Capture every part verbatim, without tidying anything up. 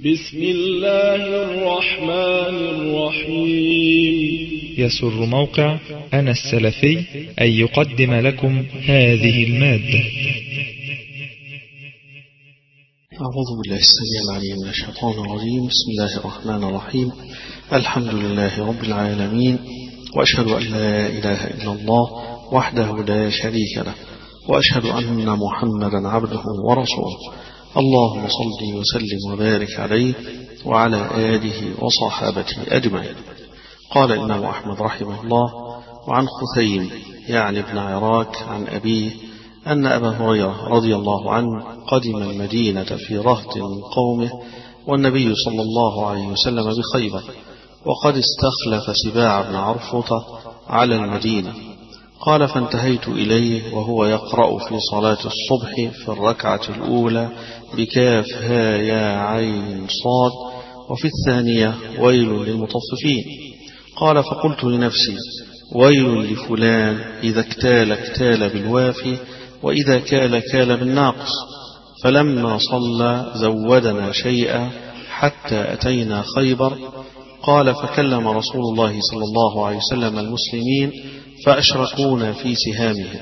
بسم الله الرحمن الرحيم. يسر موقع أنا السلفي أن يقدم لكم هذه المادة. أعوذ بالله السميع العليم من الشيطان الرجيم. بسم الله الرحمن الرحيم. الحمد لله رب العالمين، وأشهد أن لا إله إلا الله وحده لا شريك له، وأشهد أن محمدا عبده ورسوله. اللهم صل وسلم وبارك عليه وعلى آله وصحابته أجمعين. قال الإمام أحمد رحمه الله: وعن خثيم يعني ابن عراك عن أبيه أن أبا هريرة رضي الله عنه قدم المدينة في رهط من قومه والنبي صلى الله عليه وسلم بخيبر، وقد استخلف سباع بن عرفطة على المدينة. قال: فانتهيت إليه وهو يقرأ في صلاة الصبح في الركعة الأولى بكاف ها يا عين صاد، وفي الثانية ويل للمطففين. قال: فقلت لنفسي: ويل لفلان إذا اكتال اكتال بالوافي، وإذا كال كال بالناقص. فلما صلى زودنا شيئا حتى أتينا خيبر. قال: فكلم رسول الله صلى الله عليه وسلم المسلمين فأشركونا في سهامهم.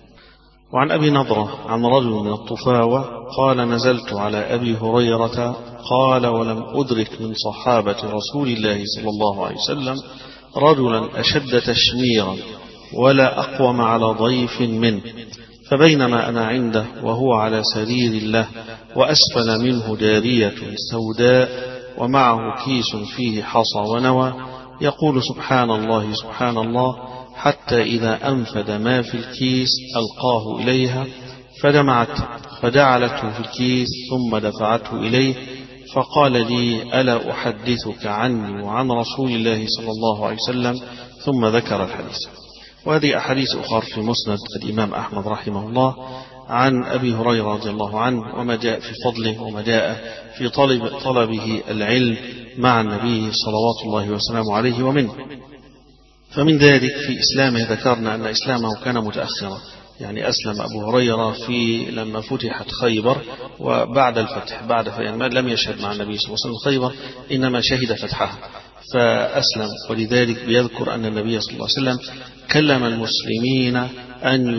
وعن أبي نضرة عن رجل من الطفاوة قال: نزلت على أبي هريرة. قال: ولم أدرك من صحابة رسول الله صلى الله عليه وسلم رجلا أشد تشميرا ولا أقوم على ضيف منه. فبينما أنا عنده وهو على سرير له، وأسفل منه جارية سوداء ومعه كيس فيه حصى ونوى، يقول: سبحان الله سبحان الله، حتى إذا أنفد ما في الكيس ألقاه إليها فجمعته فجعلته في الكيس ثم دفعته إليه، فقال لي: ألا أحدثك عني وعن رسول الله صلى الله عليه وسلم؟ ثم ذكر الحديث. وهذه أحاديث أخرى في مسند الإمام أحمد رحمه الله عن أبي هريرة رضي الله عنه، وما جاء في فضله وما جاء في طلب طلبه العلم مع النبي صلوات الله وسلامه عليه ومنه. فمن ذلك في إسلامه ذكرنا أن إسلامه كان متأخرا، يعني أسلم أبو هريرة في لما فتحت خيبر وبعد الفتح، بعد يعني لم يشهد مع النبي صلى الله عليه وسلم خيبر، إنما شهد فتحها فأسلم. ولذلك بيذكر أن النبي صلى الله عليه وسلم كلم المسلمين أن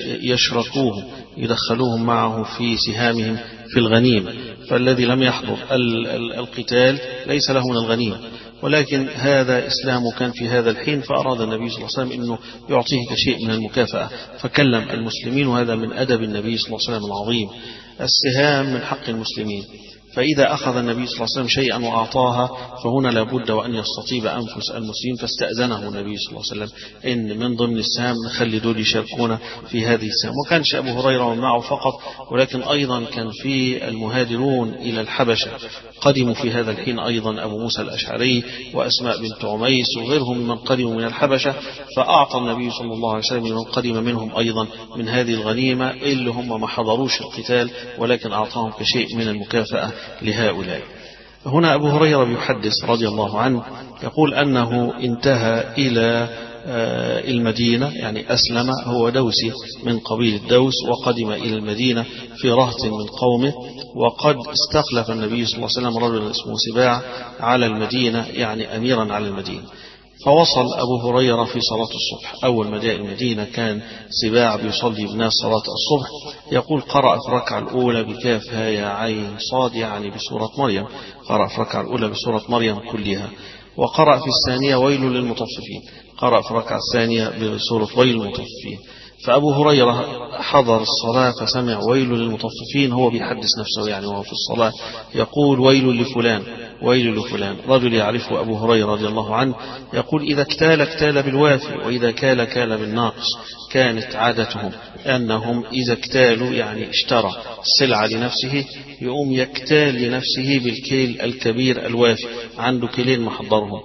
يشركوه يدخلوهم معه في سهامهم في الغنيمة، فالذي لم يحضر القتال ليس له من الغنيمة، ولكن هذا إسلام كان في هذا الحين، فأراد النبي صلى الله عليه وسلم أنه يعطيه كشيء من المكافأة فكلم المسلمين، وهذا من أدب النبي صلى الله عليه وسلم العظيم. السهام من حق المسلمين، فإذا أخذ النبي صلى الله عليه وسلم شيئا وأعطاها فهنا لابد وأن يستطيب أنفس المسلمين، فاستأذنه النبي صلى الله عليه وسلم إن من ضمن السهام نخلي دول يشاركونا في هذه السهام. وكانش أبو هريرة ومعه فقط، ولكن أيضا كان في المهاجرون إلى الحبشة قدموا في هذا الحين أيضا أبو موسى الأشعري وأسماء بنت عميس وغيرهم من قدموا من الحبشة، فأعطى النبي صلى الله عليه وسلم من قدم منهم أيضا من هذه الغنيمة اللي هم ما حضروش القتال، ولكن أعطاهم كشيء من المكافأة لهؤلاء. هنا أبو هريرة بيحدث رضي الله عنه يقول أنه انتهى إلى المدينة، يعني أسلم، هو دوسي من قبيل الدوس، وقدم إلى المدينة في رهط من قومه، وقد استخلف النبي صلى الله عليه وسلم رجلا اسمه سباع على المدينة، يعني أميرا على المدينة. فوصل أبو هريرة في صلاة الصبح. أول ما جاء المدينة كان سباع بيصلي بالناس صلاة الصبح. يقول: قرأ في الركعة الأولى بكاف ها يا عين صاد، يعني بسورة مريم، قرأ في الركعة الأولى بسورة مريم كلها. وقرأ في الثانية ويل للمطففين، قرأ في الركعة الثانية بسورة ويل للمطففين. فأبو هريرة حضر الصلاة فسمع ويل للمطففين، هو بيحدث نفسه يعني وهو في الصلاة يقول: ويل لفلان ويل لفلان. رجل يعرفه أبو هريرة رضي الله عنه يقول: إذا اكتال اكتال بالوافي، وإذا كال كال بالناقص. كانت عادتهم أنهم إذا اكتالوا يعني اشترى السلعة لنفسه يقوم يكتال لنفسه بالكيل الكبير الوافي، عنده كيلين محضرهم،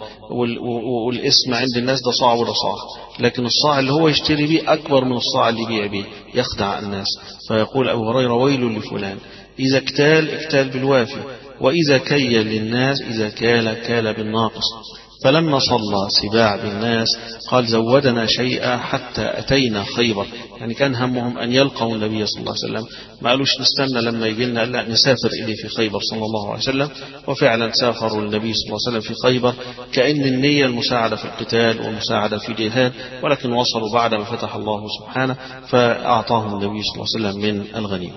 والاسم عند الناس ده صاع وده صاع، لكن الصاع اللي هو يشتري به أكبر من الصاع اللي يبيع به، يخدع الناس. فيقول أبو هريرة: ويل لفلان إذا اكتال اكتال بالوافي، وإذا كيل للناس إذا كال كال بالناقص. فلما صلى سباع بالناس قال زودنا شيئا حتى أتينا خيبر. يعني كان همهم أن يلقوا النبي صلى الله عليه وسلم، ما قالوش نستنى لما يجي لنا، لا نسافر إليه في خيبر صلى الله عليه وسلم. وفعلا سافروا النبي صلى الله عليه وسلم في خيبر كأن النية المساعدة في القتال والمساعدة في الجهاد، ولكن وصلوا بعد ما فتح الله سبحانه فأعطاهم النبي صلى الله عليه وسلم من الغنيمة.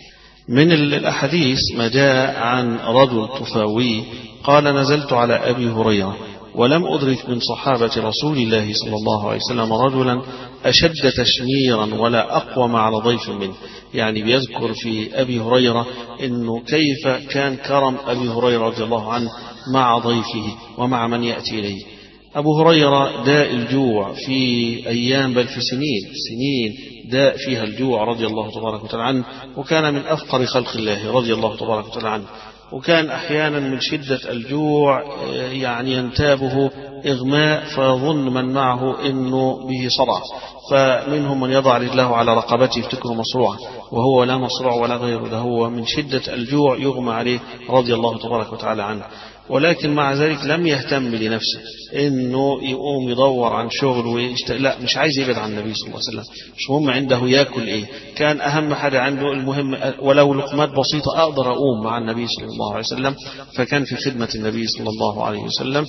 من الأحاديث ما جاء عن رجل طفاوي قال نزلت على أبي هريرة ولم أدرك من صحابة رسول الله صلى الله عليه وسلم رجلا أشد تشميرا ولا أقوم على ضيف منه. يعني بيذكر في أبي هريرة إنه كيف كان كرم أبي هريرة رضي الله عنه مع ضيفه ومع من يأتي إليه. أبو هريرة داء الجوع في أيام بل في سنين سنين داء فيها الجوع رضي الله تبارك وتعالى عنه، وكان من أفقر خلق الله رضي الله تبارك وتعالى عنه. وكان أحيانا من شدة الجوع يعني ينتابه إغماء فيظن من معه إنه به صرع، فمنهم من يضع رجله على رقبته يفتكره مصروعا وهو لا مصروع ولا غيره، ده هو من شدة الجوع يغمى عليه رضي الله تبارك وتعالى عنه. ولكن مع ذلك لم يهتم لنفسه انه يقوم يدور عن شغل ويشت... لا مش عايز يبعد عن النبي صلى الله عليه وسلم، مش مهم عنده ياكل ايه، كان اهم حاجه عنده المهم ولو لقمات بسيطه اقدر اقوم مع النبي صلى الله عليه وسلم. فكان في خدمه النبي صلى الله عليه وسلم،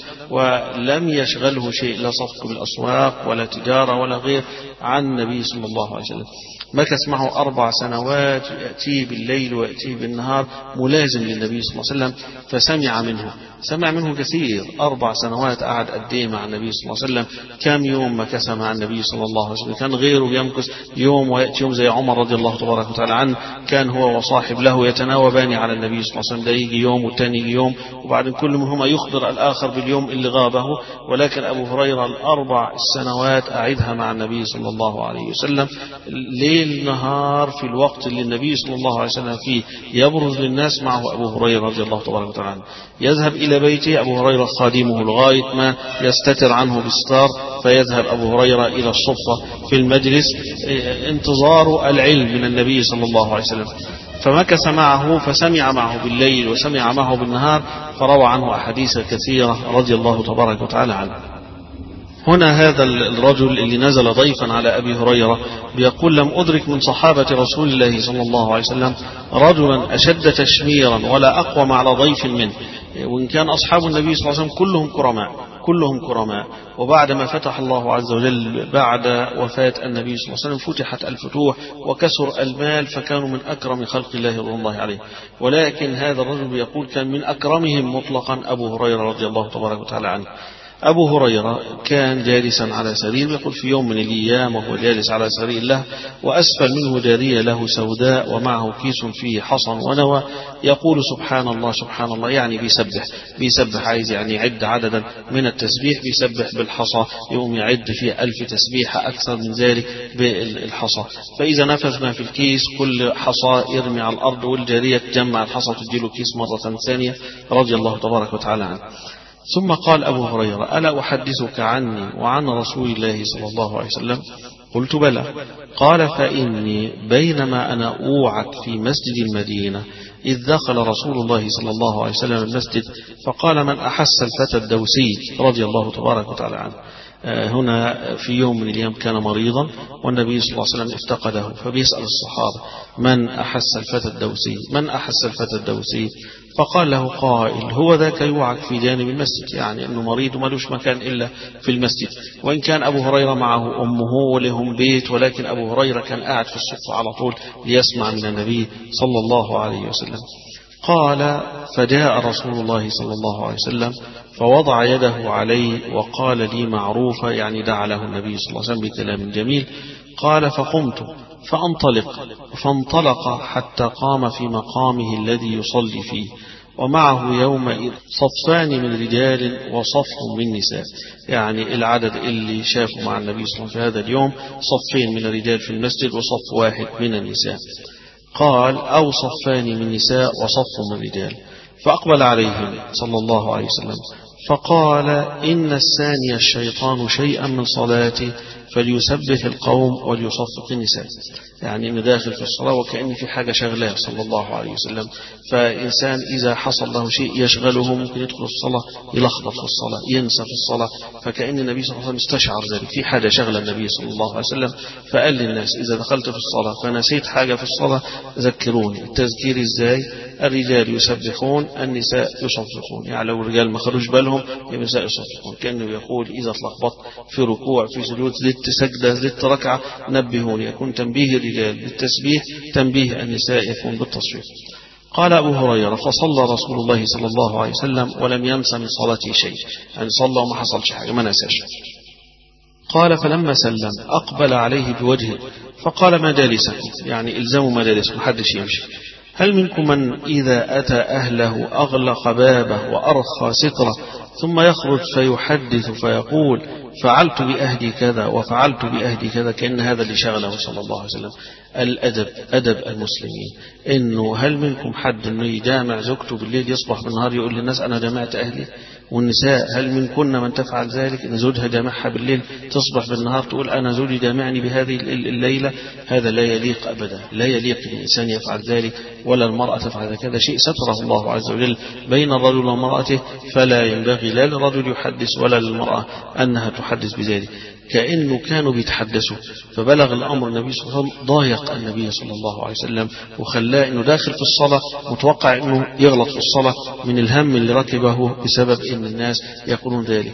ولم يشغله شيء لا صفق بالاسواق ولا تجاره ولا غير عن النبي صلى الله عليه وسلم. مكث معه أربع سنوات يأتيه بالليل ويأتيه بالنهار ملازم للنبي صلى الله عليه وسلم، فسمع منه سمع منه كثير. أربع سنوات قعد قد ايه مع النبي صلى الله عليه وسلم؟ كم يوم مكث مع النبي صلى الله عليه وسلم؟ كان غيره يمكث يوم ويأتي يوم، زي عمر رضي الله تبارك وتعالى عنه كان هو وصاحب له يتناوبان على النبي صلى الله عليه وسلم، ده يجي يوم والتاني يجي يوم، وبعد كل منهما يخبر الآخر باليوم اللي غابه. ولكن أبو هريرة الأربع السنوات أعدها مع النبي صلى الله عليه وسلم ليل نهار، في الوقت اللي النبي صلى الله عليه وسلم فيه يبرز للناس معه أبو هريرة رضي الله تبارك وتعالى عنه. يذهب إلى بيته أبو هريرة خادمه لغاية ما يستتر عنه بالستار، فيذهب أبو هريرة إلى الصفة في المجلس انتظار العلم من النبي صلى الله عليه وسلم. فمكث معه فسمع معه بالليل وسمع معه بالنهار، فروى عنه أحاديث كثيرة رضي الله تبارك وتعالى عنه. هنا هذا الرجل اللي نزل ضيفا على أبي هريرة بيقول لم أدرك من صحابة رسول الله صلى الله عليه وسلم رجلا أشد تشميرا ولا أقوم على ضيف منه. وإن كان أصحاب النبي صلى الله عليه وسلم كلهم كرماء كلهم كرماء وبعد ما فتح الله عز وجل بعد وفاة النبي صلى الله عليه وسلم فتحت الفتوح وكسر المال، فكانوا من أكرم خلق الله رضي الله عليه. ولكن هذا الرجل يقول كان من أكرمهم مطلقا أبو هريرة رضي الله تبارك وتعالى عنه. أبو هريرة كان جالسا على سرير، يقول في يوم من الأيام وهو جالس على سرير له وأسفل منه جارية له سوداء ومعه كيس فيه حصى ونوى، يقول سبحان الله سبحان الله، يعني بيسبح بيسبح عايز يعني يعد عددا من التسبيح، بيسبح بالحصى يقوم يعد فيه ألف تسبيحة أكثر من ذلك بالحصى. فإذا نفذ ما في الكيس كل حصى يرمي على الأرض، والجارية تجمع الحصى وتديله كيس مرة ثانية رضي الله تبارك وتعالى عنه. ثم قال أبو هريرة ألا أحدثك عني وعن رسول الله صلى الله عليه وسلم؟ قلت بلى. قال فإني بينما أنا أوعك في مسجد المدينة إذ دخل رسول الله صلى الله عليه وسلم المسجد فقال من أحس الفتى الدوسي رضي الله تبارك وتعالى عنه. هنا في يوم من الأيام كان مريضا والنبي صلى الله عليه وسلم افتقده، فبيسأل الصحابة من أحس الفتى الدوسي من أحس الفتى الدوسي فقال له قائل هو ذاك يوعك في جانب المسجد، يعني أنه مريض ومالوش مكان إلا في المسجد. وإن كان أبو هريرة معه أمه ولهم بيت، ولكن أبو هريرة كان قاعد في الصف على طول ليسمع من النبي صلى الله عليه وسلم. قال فجاء رسول الله صلى الله عليه وسلم فوضع يده عليه وقال لي معروفة، يعني دعا له النبي صلى الله عليه وسلم بكلام جميل. قال فقمت فانطلق فانطلق حتى قام في مقامه الذي يصلي فيه، ومعه يومئذ صفان من رجال وصف من نساء، يعني العدد اللي شافوا مع النبي صلى الله عليه وسلم في هذا اليوم صفين من الرجال في المسجد وصف واحد من النساء. قال أو صفان من نساء وصف من رجال. فأقبل عليهم صلى الله عليه وسلم فقال إن الثاني الشيطان شيئا من صلاتي فليسبح القوم وليصفق النساء. يعني إنه داخل في الصلاة وكأن في حاجة شغلاه صلى الله عليه وسلم. فإنسان إذا حصل له شيء يشغله ممكن يدخل الصلاة يلخبط في الصلاة، ينسى في الصلاة، فكأن النبي صلى الله عليه وسلم استشعر ذلك، في حاجة شغل النبي صلى الله عليه وسلم، فقال للناس إذا دخلت في الصلاة فنسيت حاجة في الصلاة ذكروني. التذكير إزاي؟ الرجال يسبحون، النساء يصفقون. يعني لو الرجال ما خدوش بالهم النساء يصفقون، كأنه يقول إذا اتلخبطت في ركوع في سجود زدت سجدة زدت ركعة نبهوني. يكون تنبيه الرجال بالتسبيح، تنبيه النساء يكون بالتصفيق. قال أبو هريرة فصلى رسول الله صلى الله عليه وسلم ولم ينس من صلاته شيء، يعني صلى وما حصلش حاجة، ما نساش. قال فلما سلم أقبل عليه بوجهه فقال ما جالسكم، يعني إلزموا مجالسكم، محدش يمشي. هل منكم من إذا أتى أهله أغلق بابه وأرخى ستره ثم يخرج فيحدث فيقول فعلت بأهدي كذا وفعلت بأهدي كذا، كأن هذا اللي شغله صلى الله عليه وسلم. الأدب، أدب المسلمين، إنه هل منكم حد إنه يجامع زوجته بالليل يصبح بالنهار يقول للناس أنا جمعت أهلي؟ والنساء هل منكن من تفعل ذلك؟ إن زوجها جامعها بالليل تصبح بالنهار تقول أنا زوجي جامعني بهذه الليلة؟ هذا لا يليق أبدا، لا يليق الإنسان يفعل ذلك ولا المرأة تفعل ذلك. هذا شيء ستره الله عز وجل بين الرجل ومرأته، فلا ينبغي لا للرجل يحدث ولا للمرأة أنها تحدث بذلك. كأنه كانوا بيتحدثوا فبلغ الأمر النبي صلى الله عليه وسلم، ضايق النبي صلى الله عليه وسلم وخلاه أنه داخل في الصلاة متوقع أنه يغلط في الصلاة من الهم اللي ركبه بسبب أن الناس يقولون ذلك.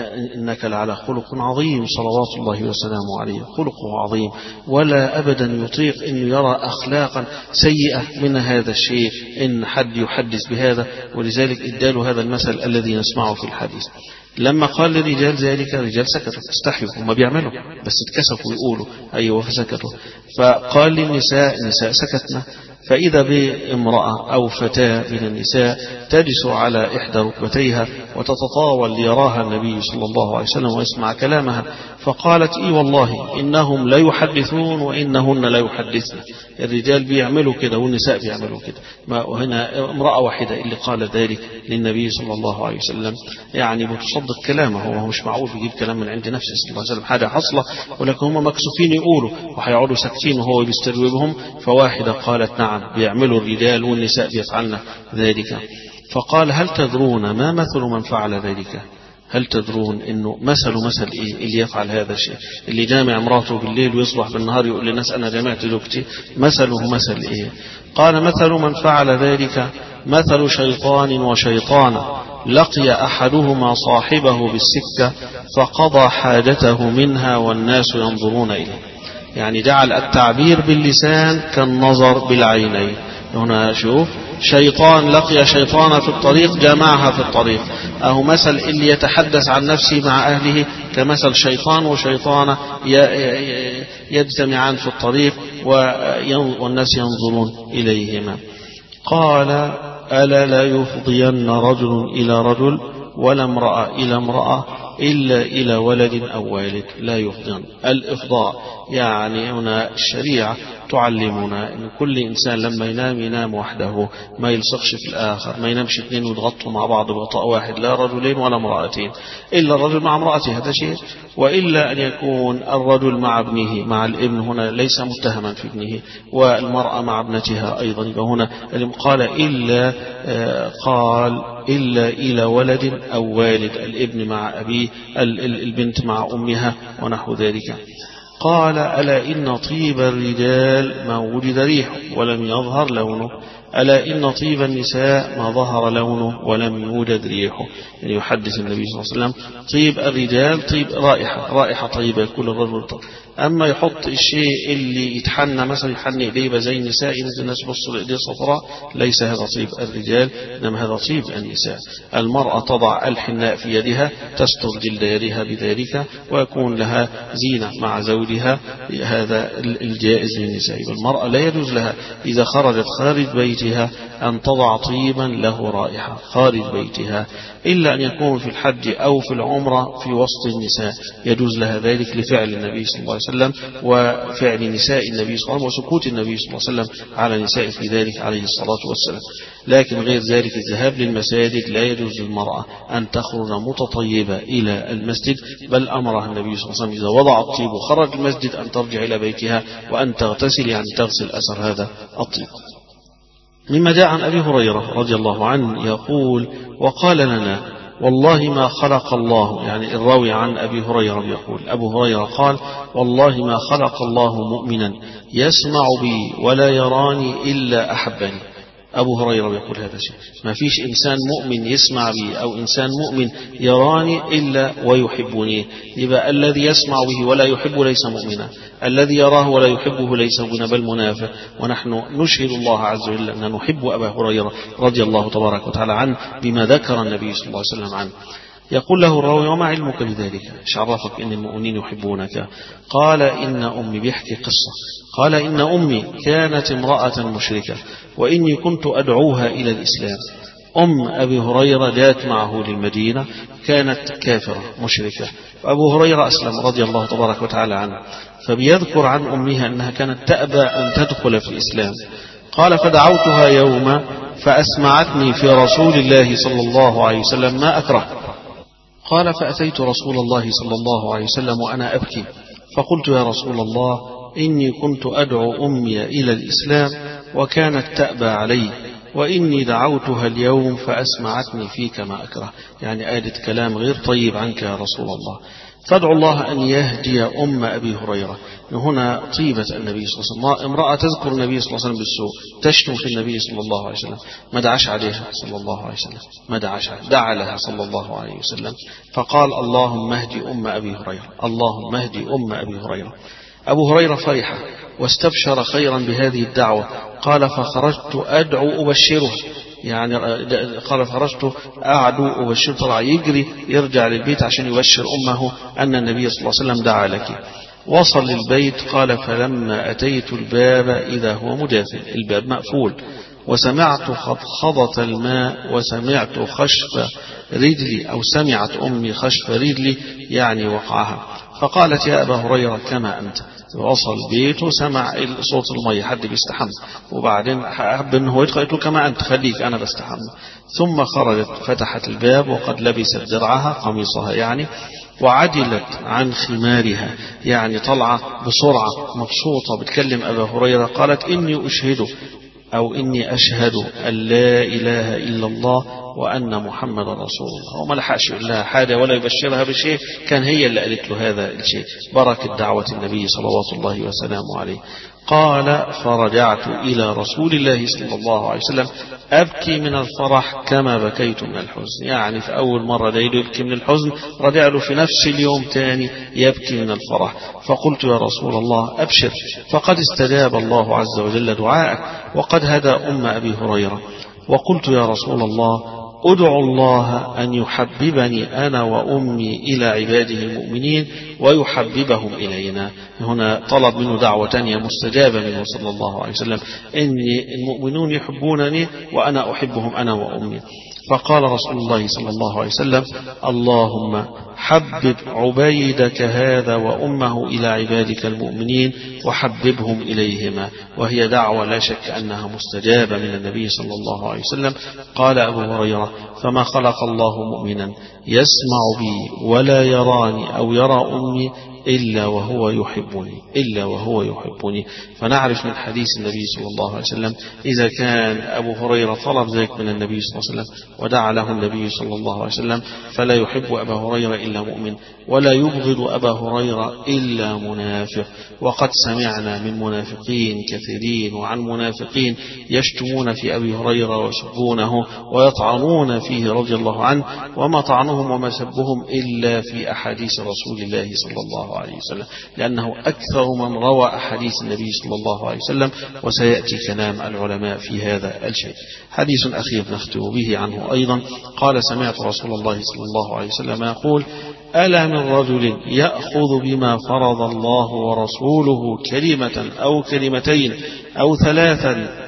إنك لعلى خلق عظيم صلوات الله وسلامه عليه، خلقه عظيم ولا أبدا يطيق أن يرى أخلاقا سيئة من هذا الشيء إن حد يحدث بهذا. ولذلك اداله هذا المثل الذي نسمعه في الحديث. لما قال للرجال ذلك الرجال سكتوا، استحيوا، هم بيعملوا بس اتكسفوا يقولوا أيوة فسكتوا. فقال للنساء، النساء سكتنا. فإذا بامرأة أو فتاة من النساء تجلس على إحدى ركبتيها وتتطاول ليراها النبي صلى الله عليه وسلم ويسمع كلامها، فقالت إي والله إنهم لا يحدثون وإنهن لا يحدثن. الرجال بيعملوا كده والنساء بيعملوا كده. ما هنا امرأة واحدة اللي قال ذلك للنبي صلى الله عليه وسلم، يعني بتصدق كلامه، وهو مش معقول يجيب كلام من عند نفسه صلى الله عليه وسلم، حاجة حصلة ولكن هم مكسوفين يقولوا وهيقعدوا ساكتين وهو بيستجوبهم. فواحدة قالت نعم بيعملوا الرجال والنساء بيفعلن ذلك. فقال هل تدرون ما مثل من فعل ذلك؟ هل تدرون انه مثل مثل ايه اللي يفعل هذا الشيء، اللي جامع امراته بالليل ويصبح بالنهار يقول للناس انا جمعت زوجتي، مثله مثل ايه؟ قال مثل من فعل ذلك مثل شيطان وشيطانة لقي أحدهما صاحبه بالسكة فقضى حاجته منها والناس ينظرون إليه. يعني جعل التعبير باللسان كالنظر بالعينين. هنا شوف، شيطان لقي شيطانا في الطريق جمعها في الطريق، أهو مثل اللي يتحدث عن نفسه مع أهله كمثل شيطان وشيطانة يجتمعان في الطريق والناس ينظرون إليهما. قال ألا لا يفضين رجل إلى رجل ولا امرأة إلى امرأة إلا إلى ولد أو والد. لا يفضين، الإفضاء يعني هنا الشريعة تعلمنا أن كل إنسان لما ينام ينام وحده، ما يلصقش في الآخر، ما ينامش اثنين ويضغطوا مع بعض بغطاء واحد، لا رجلين ولا امرأتين، إلا الرجل مع امرأته هذا شيء، وإلا أن يكون الرجل مع ابنه، مع الابن هنا ليس متهما في ابنه، والمرأة مع ابنتها أيضا. هنا قال إلا قال إلا إلى ولد أو والد، الابن مع أبيه، البنت مع أمها ونحو ذلك. قال ألا إن طيب الرجال ما وجد ريحه ولم يظهر لونه، ألا إن طيب النساء ما ظهر لونه ولم يوجد ريحه. يعني يحدث النبي صلى الله عليه وسلم طيب الرجال طيب رائحة، رائحة طيبة كل الرجل طيب. أما يحط الشيء اللي يتحنى مثلا يحني إيديه زي النساء الناس بصوا لإيديه صفراء، ليس هذا طيب الرجال، إنما هذا طيب النساء. المرأة تضع الحناء في يدها تستر جلد يدها بذلك ويكون لها زينة مع زوجها، هذا الجائز للنساء. المرأة لا يجوز لها إذا خرجت خارج بيتها بيتها أن تضع طيبا له رائحة خارج بيتها، إلا أن يكون في الحج أو في العمرة في وسط النساء يجوز لها ذلك لفعل النبي صلى الله عليه وسلم وفعل نساء النبي صلى الله عليه وسلم وسكوت النبي صلى الله عليه وسلم على نساء في ذلك عليه الصلاة والسلام. لكن غير ذلك الذهاب للمساجد لا يجوز للمرأة أن تخرج متطيبة إلى المسجد، بل أمرها النبي صلى الله عليه وسلم إذا وضع الطيب وخرج المسجد أن ترجع إلى بيتها وأن تغتسل، يعني تغسل أثر هذا الطيب. مما جاء عن أبي هريرة رضي الله عنه يقول: وقال لنا والله ما خلق الله، يعني الراوي عن أبي هريرة يقول أبو هريرة قال: والله ما خلق الله مؤمنا يسمع بي ولا يراني إلا أحبني. أبو هريرة يقول هذا الشيء، ما فيش إنسان مؤمن يسمع بي أو إنسان مؤمن يراني إلا ويحبني. يبقى الذي يسمع به ولا يحب ليس مؤمنا، الذي يراه ولا يحبه ليس مؤمنا بل منافق. ونحن نشهد الله عز وجل أن نحب أبا هريرة رضي الله تبارك وتعالى عنه بما ذكر النبي صلى الله عليه وسلم عنه. يقول له الراوي: وما علمك بذلك؟ ايش عرفك ان المؤمنين يحبونك؟ قال: ان امي، بيحكي قصة، قال: ان امي كانت امرأة مشركة واني كنت ادعوها الى الاسلام. ام ابي هريرة جاءت معه للمدينة، كانت كافرة مشركة، وابو هريرة اسلم رضي الله تبارك وتعالى عنه، فبيذكر عن امها انها كانت تأبى ان تدخل في الاسلام. قال: فدعوتها يوما فاسمعتني في رسول الله صلى الله عليه وسلم ما اكره. قال: فأتيت رسول الله صلى الله عليه وسلم وأنا أبكي، فقلت: يا رسول الله، إني كنت أدعو أمي إلى الإسلام وكانت تأبى علي، وإني دعوتها اليوم فأسمعتني فيك ما أكره، يعني آية كلام غير طيب عنك يا رسول الله، فادعو الله أن يهدي أم أبي هريرة. هنا طيبة النبي صلى الله عليه وسلم، امرأة تذكر النبي صلى الله عليه وسلم بالسوء، تشتم في النبي صلى الله عليه وسلم، ما دعاش عليها صلى الله عليه وسلم، ما دعاش عليها، دعا لها صلى الله عليه وسلم، فقال: اللهم اهدي أم أبي هريرة، اللهم اهدي أم أبي هريرة. أبو هريرة فرح واستبشر خيرا بهذه الدعوة، قال: فخرجت أدعو أبشرها، يعني قال: خرجت أعدو أبشر، طلع يجري يرجع للبيت عشان يبشر أمه أن النبي صلى الله عليه وسلم دعا لك. وصل للبيت، قال: فلما أتيت الباب إذا هو مجاف، الباب مقفول، وسمعت خضخضة الماء وسمعت خشف رجلي، أو سمعت أمي خشف رجلي يعني وقعها، فقالت: يا أبا هريرة كما أنت. وصل البيت وسمع صوت المية، حد بيستحم، وبعدين حب أنه يدخل، قلت له: كما أنت، خليك أنا بستحم. ثم خرجت فتحت الباب وقد لبست درعها، قميصها يعني، وعدلت عن خمارها، يعني طلعة بسرعة مبسوطة بتكلم أبا هريرة. قالت: إني أشهد أو إني أشهد أن لا إله إلا الله وأن محمد رسول الله. وما لحقش يقول لها حاجة ولا يبشرها بشيء، كان هي اللي قالت له هذا الشيء، بركة دعوة النبي صلوات الله وسلامه عليه. قال: فرجعت إلى رسول الله صلى الله عليه وسلم أبكي من الفرح كما بكيت من الحزن، يعني في أول مرة دايله يبكي من الحزن، رجع له في نفس اليوم تاني يبكي من الفرح. فقلت: يا رسول الله أبشر، فقد استجاب الله عز وجل دعاءك وقد هدى أم أبي هريرة. وقلت: يا رسول الله أدعو الله أن يحببني أنا وأمي إلى عباده المؤمنين ويحببهم إلينا. هنا طلب منه دعوة تانية مستجابة منه صلى الله عليه وسلم، إن المؤمنون يحبونني وأنا أحبهم أنا وأمي. فقال رسول الله صلى الله عليه وسلم: اللهم حبب عبيدك هذا وأمه إلى عبادك المؤمنين وحببهم إليهما. وهي دعوة لا شك أنها مستجابة من النبي صلى الله عليه وسلم. قال أبو هريرة: فما خلق الله مؤمنا يسمع بي ولا يراني أو يرى أمي إلا وهو يحبني، إلا وهو يحبني. فنعرف من حديث النبي صلى الله عليه وسلم إذا كان أبو هريرة طلب ذلك من النبي صلى الله عليه وسلم ودعا له النبي صلى الله عليه وسلم، فلا يحب أبا هريرة إلا مؤمن، ولا يبغض أبا هريرة إلا منافق. وقد سمعنا من منافقين كثيرين وعن منافقين يشتمون في أبي هريرة ويسبونه ويطعنون فيه رضي الله عنه، وما طعنهم وما سبهم إلا في أحاديث رسول الله صلى الله عليه وسلم، لأنه أكثر من روى أحاديث النبي صلى الله عليه وسلم، وسيأتي كلام العلماء في هذا الشيء. حديث أخير نختم به عنه أيضا. قال: سمعت رسول الله صلى الله عليه وسلم يقول: ألا من رجل يأخذ بما فرض الله ورسوله كلمة أو كلمتين أو ثلاثا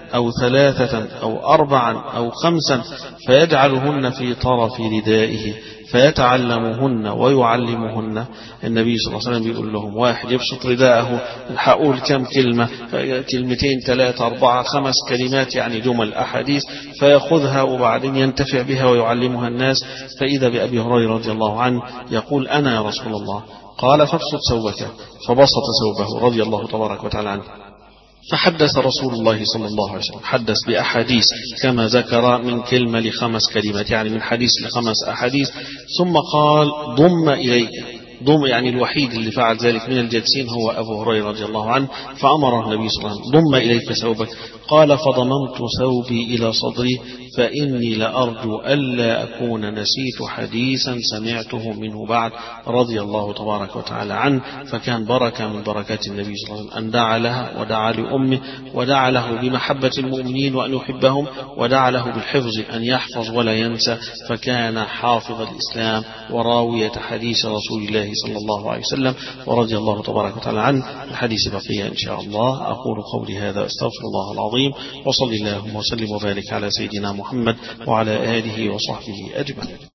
أو ثلاثة أو أربعا أو خمسا فيجعلهن في طرف ردائه فيتعلمهن ويعلمهن. النبي صلى الله عليه وسلم بيقول لهم واحد يبسط رداءه، هقول كم كلمة، كلمتين ثلاثة أربعة خمس كلمات يعني جمل أحاديث، فيأخذها وبعدين ينتفع بها ويعلمها الناس. فإذا بأبي هريرة رضي الله عنه يقول أنا يا رسول الله، قال فابسط ثوبك، فبسط ثوبه رضي الله تبارك وتعالى عنه. فحدث رسول الله صلى الله عليه وسلم، حدث بأحاديث كما ذكر من كلمة لخمس كلمات، يعني من حديث لخمس أحاديث. ثم قال ضم إليك، ضم يعني الوحيد اللي فعل ذلك من الجالسين هو أبو هريرة رضي الله عنه، فأمر النبي صلى الله عليه وسلم ضم إليك ثوبك. قال فضممت ثوبي إلى صدري فإني لأرجو ألا أكون نسيت حديثا سمعته منه بعد، رضي الله تبارك وتعالى عنه. فكان بركة من بركات النبي صلى الله عليه وسلم أن دعا لها ودعا لأمه ودعا له بمحبة المؤمنين وأن يحبهم، ودعا له بالحفظ أن يحفظ ولا ينسى، فكان حافظ الإسلام وراوية حديث رسول الله صلى الله عليه وسلم، ورضي الله تبارك وتعالى عنه. الحديث بقية إن شاء الله. أقول قولي هذا أستغفر الله العظيم، وصلي اللهم وسلم وبارك على سيدنا محمد وعلى آله وصحبه أجمعين.